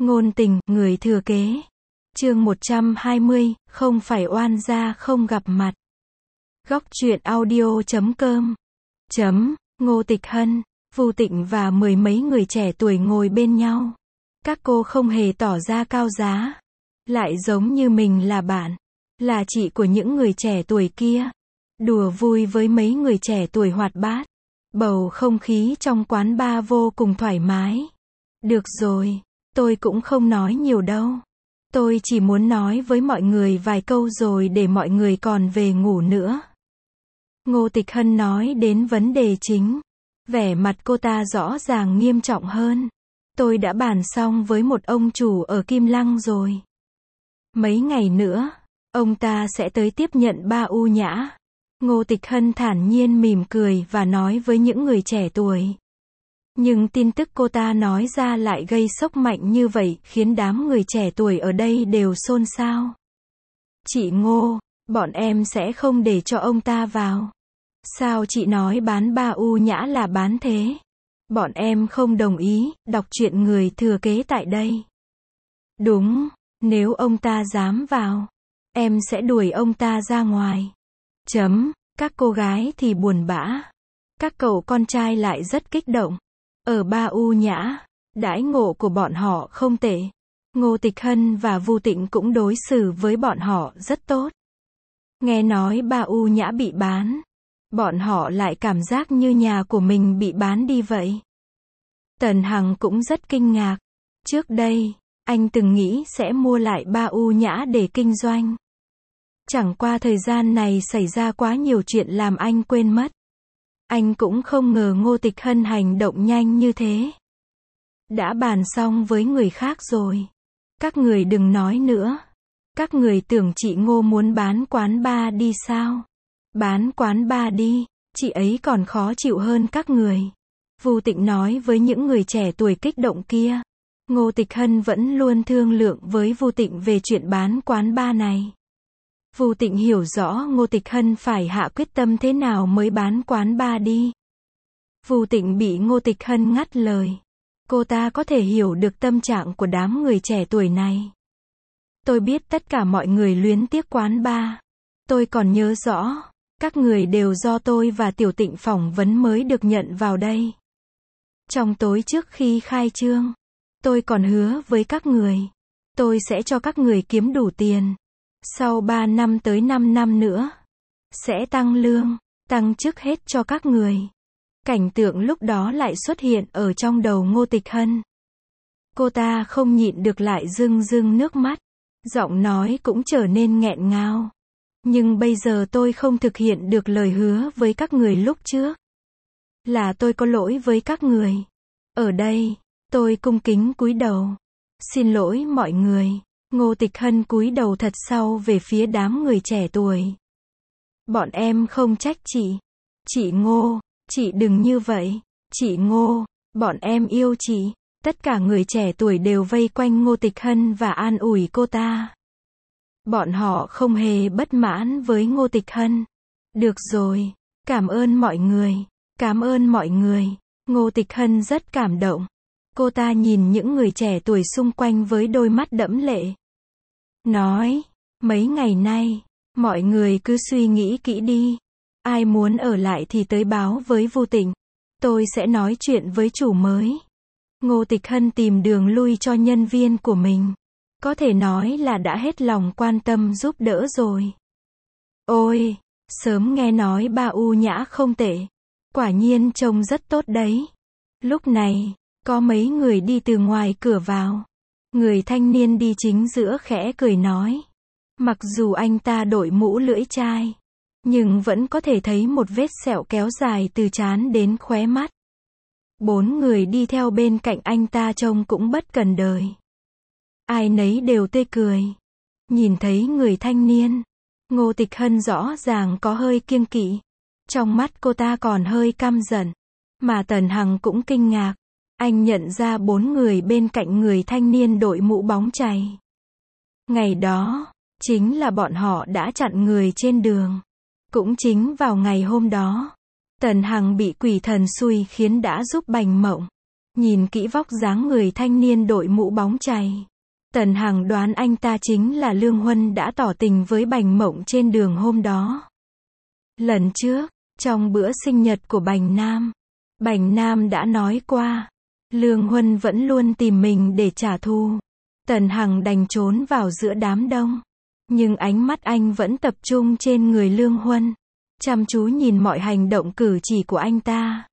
Ngôn tình, người thừa kế. Chương 120, không phải oan gia không gặp mặt. Góc truyện audio.com. Ngô Tịch Hân, Vu Tịnh và mười mấy người trẻ tuổi ngồi bên nhau. Các cô không hề tỏ ra cao giá, lại giống như mình là bạn, là chị của những người trẻ tuổi kia. Đùa vui với mấy người trẻ tuổi hoạt bát. Bầu không khí trong quán bar vô cùng thoải mái. Được rồi, tôi cũng không nói nhiều đâu. Tôi chỉ muốn nói với mọi người vài câu rồi để mọi người còn về ngủ nữa. Ngô Tịch Hân nói đến vấn đề chính. Vẻ mặt cô ta rõ ràng nghiêm trọng hơn. Tôi đã bàn xong với một ông chủ ở Kim Lăng rồi. Mấy ngày nữa, ông ta sẽ tới tiếp nhận ba U Nhã. Ngô Tịch Hân thản nhiên mỉm cười và nói với những người trẻ tuổi. Nhưng tin tức cô ta nói ra lại gây sốc mạnh như vậy, khiến đám người trẻ tuổi ở đây đều xôn xao. Chị Ngô, bọn em sẽ không để cho ông ta vào. Sao chị nói bán ba U Nhã là bán thế? Bọn em không đồng ý, đọc truyện người thừa kế tại đây. Đúng, nếu ông ta dám vào, em sẽ đuổi ông ta ra ngoài. Các cô gái thì buồn bã. Các cậu con trai lại rất kích động. Ở ba U Nhã, đãi ngộ của bọn họ không tệ. Ngô Tịch Hân và Vu Tịnh cũng đối xử với bọn họ rất tốt. Nghe nói ba U Nhã bị bán, bọn họ lại cảm giác như nhà của mình bị bán đi vậy. Tần Hằng cũng rất kinh ngạc. Trước đây, anh từng nghĩ sẽ mua lại ba U Nhã để kinh doanh. Chẳng qua thời gian này xảy ra quá nhiều chuyện làm anh quên mất. Anh cũng không ngờ Ngô Tịch Hân hành động nhanh như thế. Đã bàn xong với người khác rồi. Các người đừng nói nữa. Các người tưởng chị Ngô muốn bán quán bar đi sao? Bán quán bar đi, chị ấy còn khó chịu hơn các người. Vu Tịnh nói với những người trẻ tuổi kích động kia. Ngô Tịch Hân vẫn luôn thương lượng với Vu Tịnh về chuyện bán quán bar này. Vu Tịnh hiểu rõ Ngô Tịch Hân phải hạ quyết tâm thế nào mới bán quán bar đi. Vu Tịnh bị Ngô Tịch Hân ngắt lời. Cô ta có thể hiểu được tâm trạng của đám người trẻ tuổi này. Tôi biết tất cả mọi người luyến tiếc quán bar. Tôi còn nhớ rõ, các người đều do tôi và Tiểu Tịnh phỏng vấn mới được nhận vào đây. Trong tối trước khi khai trương, tôi còn hứa với các người, tôi sẽ cho các người kiếm đủ tiền. Sau 3 năm tới 5 năm nữa, sẽ tăng lương, tăng chức hết cho các người. Cảnh tượng lúc đó lại xuất hiện ở trong đầu Ngô Tịch Hân. Cô ta không nhịn được lại rưng rưng nước mắt. Giọng nói cũng trở nên nghẹn ngào. Nhưng bây giờ tôi không thực hiện được lời hứa với các người lúc trước. Là tôi có lỗi với các người. Ở đây, tôi cung kính cúi đầu. Xin lỗi mọi người. Ngô Tịch Hân cúi đầu thật sâu về phía đám người trẻ tuổi. Bọn em không trách chị. Chị Ngô, chị đừng như vậy. Chị Ngô, bọn em yêu chị. Tất cả người trẻ tuổi đều vây quanh Ngô Tịch Hân và an ủi cô ta. Bọn họ không hề bất mãn với Ngô Tịch Hân. Được rồi, cảm ơn mọi người. Cảm ơn mọi người. Ngô Tịch Hân rất cảm động. Cô ta nhìn những người trẻ tuổi xung quanh với đôi mắt đẫm lệ. Nói, mấy ngày nay, mọi người cứ suy nghĩ kỹ đi. Ai muốn ở lại thì tới báo với Vu Tịnh. Tôi sẽ nói chuyện với chủ mới. Ngô Tịch Hân tìm đường lui cho nhân viên của mình. Có thể nói là đã hết lòng quan tâm giúp đỡ rồi. Ôi, sớm nghe nói ba U Nhã không tệ. Quả nhiên trông rất tốt đấy. Lúc này, có mấy người đi từ ngoài cửa vào. Người thanh niên đi chính giữa khẽ cười nói. Mặc dù anh ta đội mũ lưỡi chai, nhưng vẫn có thể thấy một vết sẹo kéo dài từ trán đến khóe mắt. 4 người đi theo bên cạnh anh ta trông cũng bất cần đời. Ai nấy đều tươi cười. Nhìn thấy người thanh niên, Ngô Tịch Hân rõ ràng có hơi kiêng kỵ. Trong mắt cô ta còn hơi căm giận. Mà Tần Hằng cũng kinh ngạc. Anh nhận ra 4 người bên cạnh người thanh niên đội mũ bóng chày. Ngày đó, chính là bọn họ đã chặn người trên đường. Cũng chính vào ngày hôm đó, Tần Hằng bị quỷ thần xui khiến đã giúp Bành Mộng. Nhìn kỹ vóc dáng người thanh niên đội mũ bóng chày, Tần Hằng đoán anh ta chính là Lương Huân đã tỏ tình với Bành Mộng trên đường hôm đó. Lần trước, trong bữa sinh nhật của Bành Nam đã nói qua, Lương Huân vẫn luôn tìm mình để trả thù. Tần Hằng đành trốn vào giữa đám đông. Nhưng ánh mắt anh vẫn tập trung trên người Lương Huân, chăm chú nhìn mọi hành động cử chỉ của anh ta.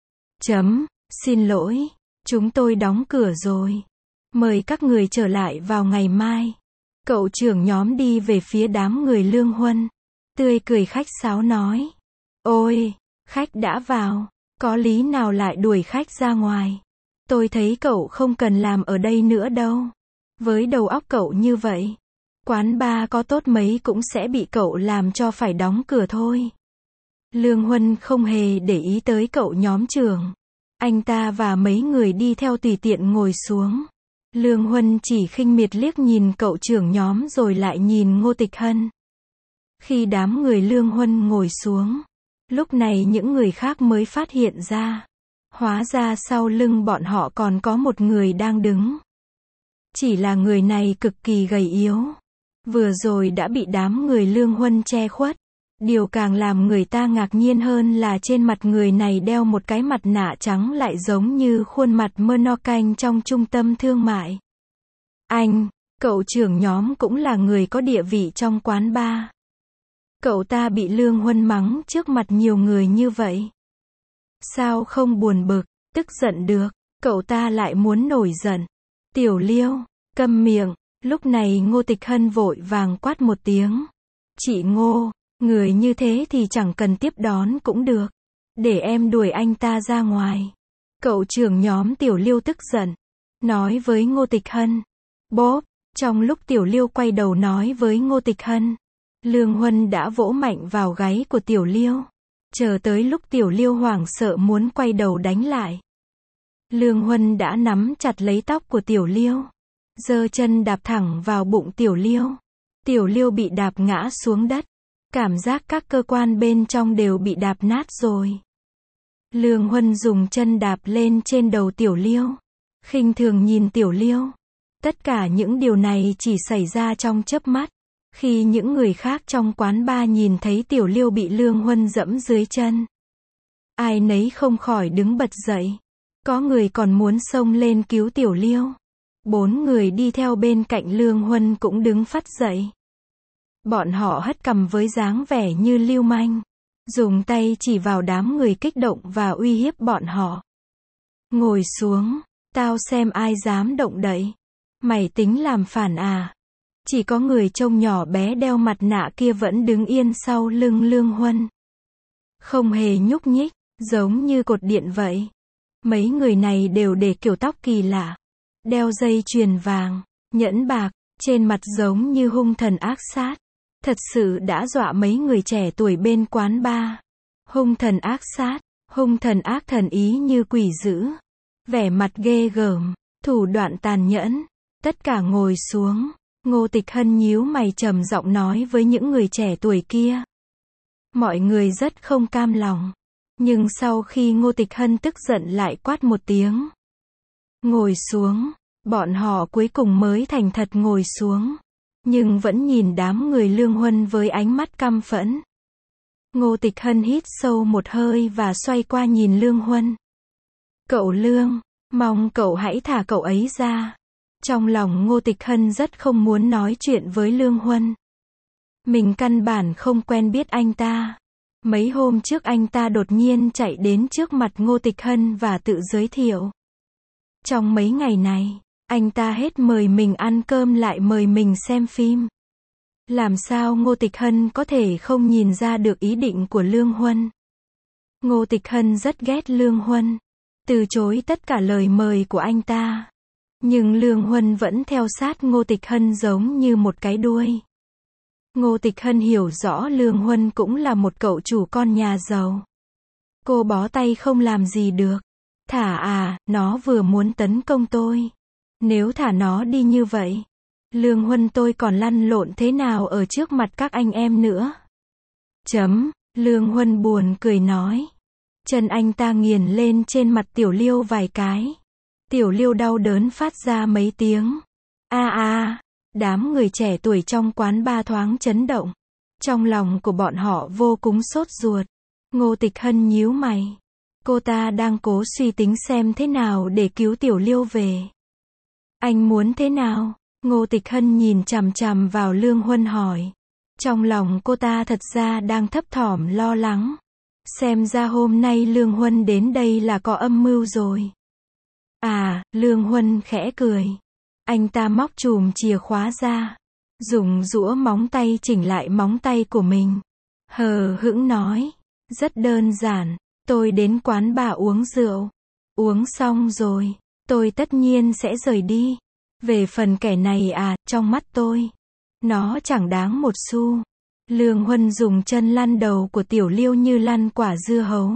Xin lỗi, chúng tôi đóng cửa rồi. Mời các người trở lại vào ngày mai. Cậu trưởng nhóm đi về phía đám người Lương Huân, tươi cười khách sáo nói. Ôi, khách đã vào, có lý nào lại đuổi khách ra ngoài? Tôi thấy cậu không cần làm ở đây nữa đâu. Với đầu óc cậu như vậy, quán bar có tốt mấy cũng sẽ bị cậu làm cho phải đóng cửa thôi. Lương Huân không hề để ý tới cậu nhóm trưởng. Anh ta và mấy người đi theo tùy tiện ngồi xuống. Lương Huân chỉ khinh miệt liếc nhìn cậu trưởng nhóm rồi lại nhìn Ngô Tịch Hân. Khi đám người Lương Huân ngồi xuống, lúc này những người khác mới phát hiện ra. Hóa ra sau lưng bọn họ còn có một người đang đứng. Chỉ là người này cực kỳ gầy yếu. Vừa rồi đã bị đám người Lương Huân che khuất. Điều càng làm người ta ngạc nhiên hơn là trên mặt người này đeo một cái mặt nạ trắng lại giống như khuôn mặt Mơ trong trung tâm thương mại. Anh, cậu trưởng nhóm cũng là người có địa vị trong quán bar. Cậu ta bị Lương Huân mắng trước mặt nhiều người như vậy. Sao không buồn bực, tức giận được, cậu ta lại muốn nổi giận. Tiểu Liêu, câm miệng. Lúc này Ngô Tịch Hân vội vàng quát một tiếng. Chị Ngô, người như thế thì chẳng cần tiếp đón cũng được. Để em đuổi anh ta ra ngoài. Cậu trưởng nhóm Tiểu Liêu tức giận, nói với Ngô Tịch Hân. Bốp, trong lúc Tiểu Liêu quay đầu nói với Ngô Tịch Hân, Lương Huân đã vỗ mạnh vào gáy của Tiểu Liêu. Chờ tới lúc Tiểu Liêu hoảng sợ muốn quay đầu đánh lại, Lương Huân đã nắm chặt lấy tóc của Tiểu Liêu, giơ chân đạp thẳng vào bụng Tiểu Liêu. Tiểu Liêu bị đạp ngã xuống đất. Cảm giác các cơ quan bên trong đều bị đạp nát rồi. Lương Huân dùng chân đạp lên trên đầu Tiểu Liêu, khinh thường nhìn Tiểu Liêu. Tất cả những điều này chỉ xảy ra trong chớp mắt. Khi những người khác trong quán bar nhìn thấy Tiểu Liêu bị Lương Huân dẫm dưới chân, ai nấy không khỏi đứng bật dậy. Có người còn muốn xông lên cứu Tiểu Liêu. 4 người đi theo bên cạnh Lương Huân cũng đứng phắt dậy. Bọn họ hất cằm với dáng vẻ như lưu manh, dùng tay chỉ vào đám người kích động và uy hiếp bọn họ. Ngồi xuống, tao xem ai dám động đậy. Mày tính làm phản à? Chỉ có người trông nhỏ bé đeo mặt nạ kia vẫn đứng yên sau lưng Lương Huân, không hề nhúc nhích, giống như cột điện vậy. Mấy người này đều để kiểu tóc kỳ lạ, đeo dây chuyền vàng, nhẫn bạc, trên mặt giống như hung thần ác sát. Thật sự đã dọa mấy người trẻ tuổi bên quán bar. Hung thần ác sát, hung thần ác thần ý như quỷ dữ. Vẻ mặt ghê gớm, thủ đoạn tàn nhẫn. Tất cả ngồi xuống. Ngô Tịch Hân nhíu mày trầm giọng nói với những người trẻ tuổi kia. Mọi người rất không cam lòng. Nhưng sau khi Ngô Tịch Hân tức giận lại quát một tiếng. Ngồi xuống. Bọn họ cuối cùng mới thành thật ngồi xuống. Nhưng vẫn nhìn đám người Lương Huân với ánh mắt căm phẫn. Ngô Tịch Hân hít sâu một hơi và xoay qua nhìn Lương Huân. Cậu Lương, mong cậu hãy thả cậu ấy ra. Trong lòng Ngô Tịch Hân rất không muốn nói chuyện với Lương Huân. Mình căn bản không quen biết anh ta. Mấy hôm trước anh ta đột nhiên chạy đến trước mặt Ngô Tịch Hân và tự giới thiệu. Trong mấy ngày này, anh ta hết mời mình ăn cơm lại mời mình xem phim. Làm sao Ngô Tịch Hân có thể không nhìn ra được ý định của Lương Huân? Ngô Tịch Hân rất ghét Lương Huân, từ chối tất cả lời mời của anh ta. Nhưng Lương Huân vẫn theo sát Ngô Tịch Hân giống như một cái đuôi. Ngô Tịch Hân hiểu rõ Lương Huân cũng là một cậu chủ con nhà giàu. Cô bó tay không làm gì được. Thả à, nó vừa muốn tấn công tôi. Nếu thả nó đi như vậy, Lương Huân tôi còn lăn lộn thế nào ở trước mặt các anh em nữa. Lương Huân buồn cười nói. Chân anh ta nghiền lên trên mặt Tiểu Liêu vài cái. Tiểu Liêu đau đớn phát ra mấy tiếng. Đám người trẻ tuổi trong quán ba thoáng chấn động. Trong lòng của bọn họ vô cùng sốt ruột. Ngô Tịch Hân nhíu mày. Cô ta đang cố suy tính xem thế nào để cứu Tiểu Liêu về. Anh muốn thế nào? Ngô Tịch Hân nhìn chằm chằm vào Lương Huân hỏi. Trong lòng cô ta thật ra đang thấp thỏm lo lắng. Xem ra hôm nay Lương Huân đến đây là có âm mưu rồi. Lương Huân khẽ cười. Anh ta móc chùm chìa khóa ra. Dùng giũa móng tay chỉnh lại móng tay của mình. Hờ hững nói. Rất đơn giản. Tôi đến quán bà uống rượu. Uống xong rồi. Tôi tất nhiên sẽ rời đi. Về phần kẻ này trong mắt tôi. Nó chẳng đáng một xu. Lương Huân dùng chân lăn đầu của Tiểu Liêu như lăn quả dưa hấu.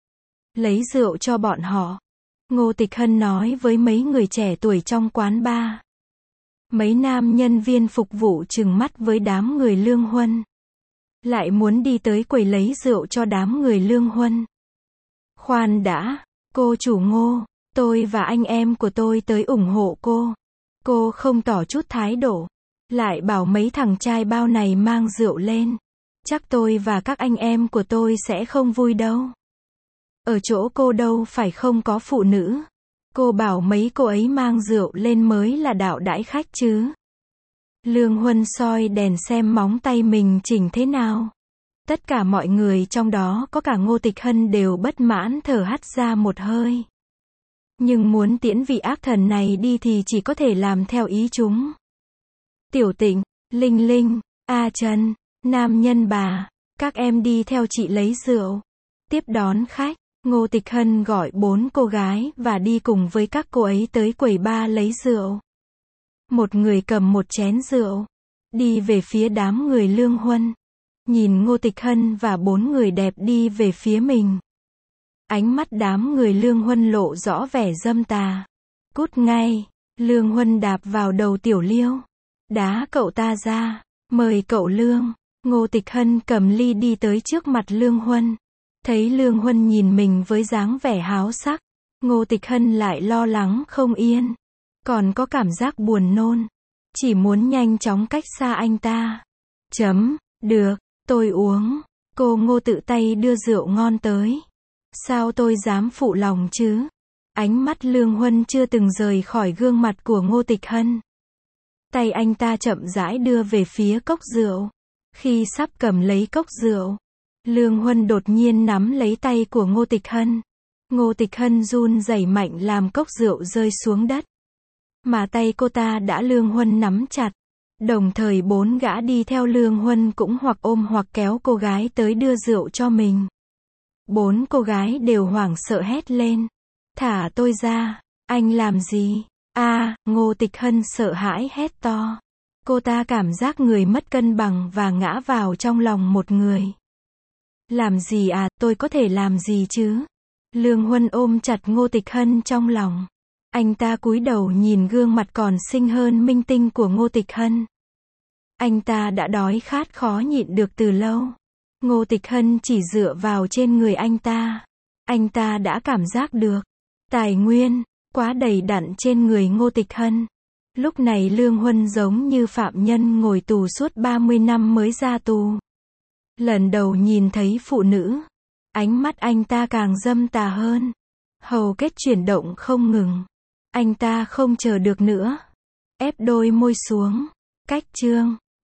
Lấy rượu cho bọn họ. Ngô Tịch Hân nói với mấy người trẻ tuổi trong quán bar. Mấy nam nhân viên phục vụ trừng mắt với đám người Lương Huân. Lại muốn đi tới quầy lấy rượu cho đám người Lương Huân. Khoan đã, cô chủ Ngô, tôi và anh em của tôi tới ủng hộ cô. Cô không tỏ chút thái độ. Lại bảo mấy thằng trai bao này mang rượu lên. Chắc tôi và các anh em của tôi sẽ không vui đâu. Ở chỗ cô đâu phải không có phụ nữ. Cô bảo mấy cô ấy mang rượu lên mới là đạo đãi khách chứ. Lương Huân soi đèn xem móng tay mình chỉnh thế nào. Tất cả mọi người trong đó có cả Ngô Tịch Hân đều bất mãn thở hắt ra một hơi. Nhưng muốn tiễn vị ác thần này đi thì chỉ có thể làm theo ý chúng. Tiểu Tịnh, Linh Linh, A Trần, nam nhân bà, các em đi theo chị lấy rượu. Tiếp đón khách, Ngô Tịch Hân gọi 4 cô gái và đi cùng với các cô ấy tới quầy bar lấy rượu. Một người cầm một chén rượu, đi về phía đám người Lương Huân. Nhìn Ngô Tịch Hân và 4 người đẹp đi về phía mình. Ánh mắt đám người Lương Huân lộ rõ vẻ dâm tà. Cút ngay, Lương Huân đạp vào đầu Tiểu Liêu. Đá cậu ta ra, mời cậu Lương. Ngô Tịch Hân cầm ly đi tới trước mặt Lương Huân. Thấy Lương Huân nhìn mình với dáng vẻ háo sắc. Ngô Tịch Hân lại lo lắng không yên. Còn có cảm giác buồn nôn. Chỉ muốn nhanh chóng cách xa anh ta. Được, tôi uống. Cô Ngô tự tay đưa rượu ngon tới. Sao tôi dám phụ lòng chứ? Ánh mắt Lương Huân chưa từng rời khỏi gương mặt của Ngô Tịch Hân. Tay anh ta chậm rãi đưa về phía cốc rượu. Khi sắp cầm lấy cốc rượu, Lương Huân đột nhiên nắm lấy tay của Ngô Tịch Hân. Ngô Tịch Hân run rẩy mạnh làm cốc rượu rơi xuống đất. Mà tay cô ta đã Lương Huân nắm chặt. Đồng thời 4 gã đi theo Lương Huân cũng hoặc ôm hoặc kéo cô gái tới đưa rượu cho mình. 4 cô gái đều hoảng sợ hét lên. Thả tôi ra, anh làm gì? Ngô Tịch Hân sợ hãi hét to. Cô ta cảm giác người mất cân bằng và ngã vào trong lòng một người. Làm gì tôi có thể làm gì chứ? Lương Huân ôm chặt Ngô Tịch Hân trong lòng. Anh ta cúi đầu nhìn gương mặt còn xinh hơn minh tinh của Ngô Tịch Hân. Anh ta đã đói khát khó nhịn được từ lâu. Ngô Tịch Hân chỉ dựa vào trên người anh ta. Anh ta đã cảm giác được tài nguyên quá đầy đặn trên người Ngô Tịch Hân. Lúc này Lương Huân giống như phạm nhân ngồi tù suốt 30 năm mới ra tù. Lần đầu nhìn thấy phụ nữ, ánh mắt anh ta càng dâm tà hơn. Hầu kết chuyển động không ngừng. Anh ta không chờ được nữa. Ép đôi môi xuống. Cách chương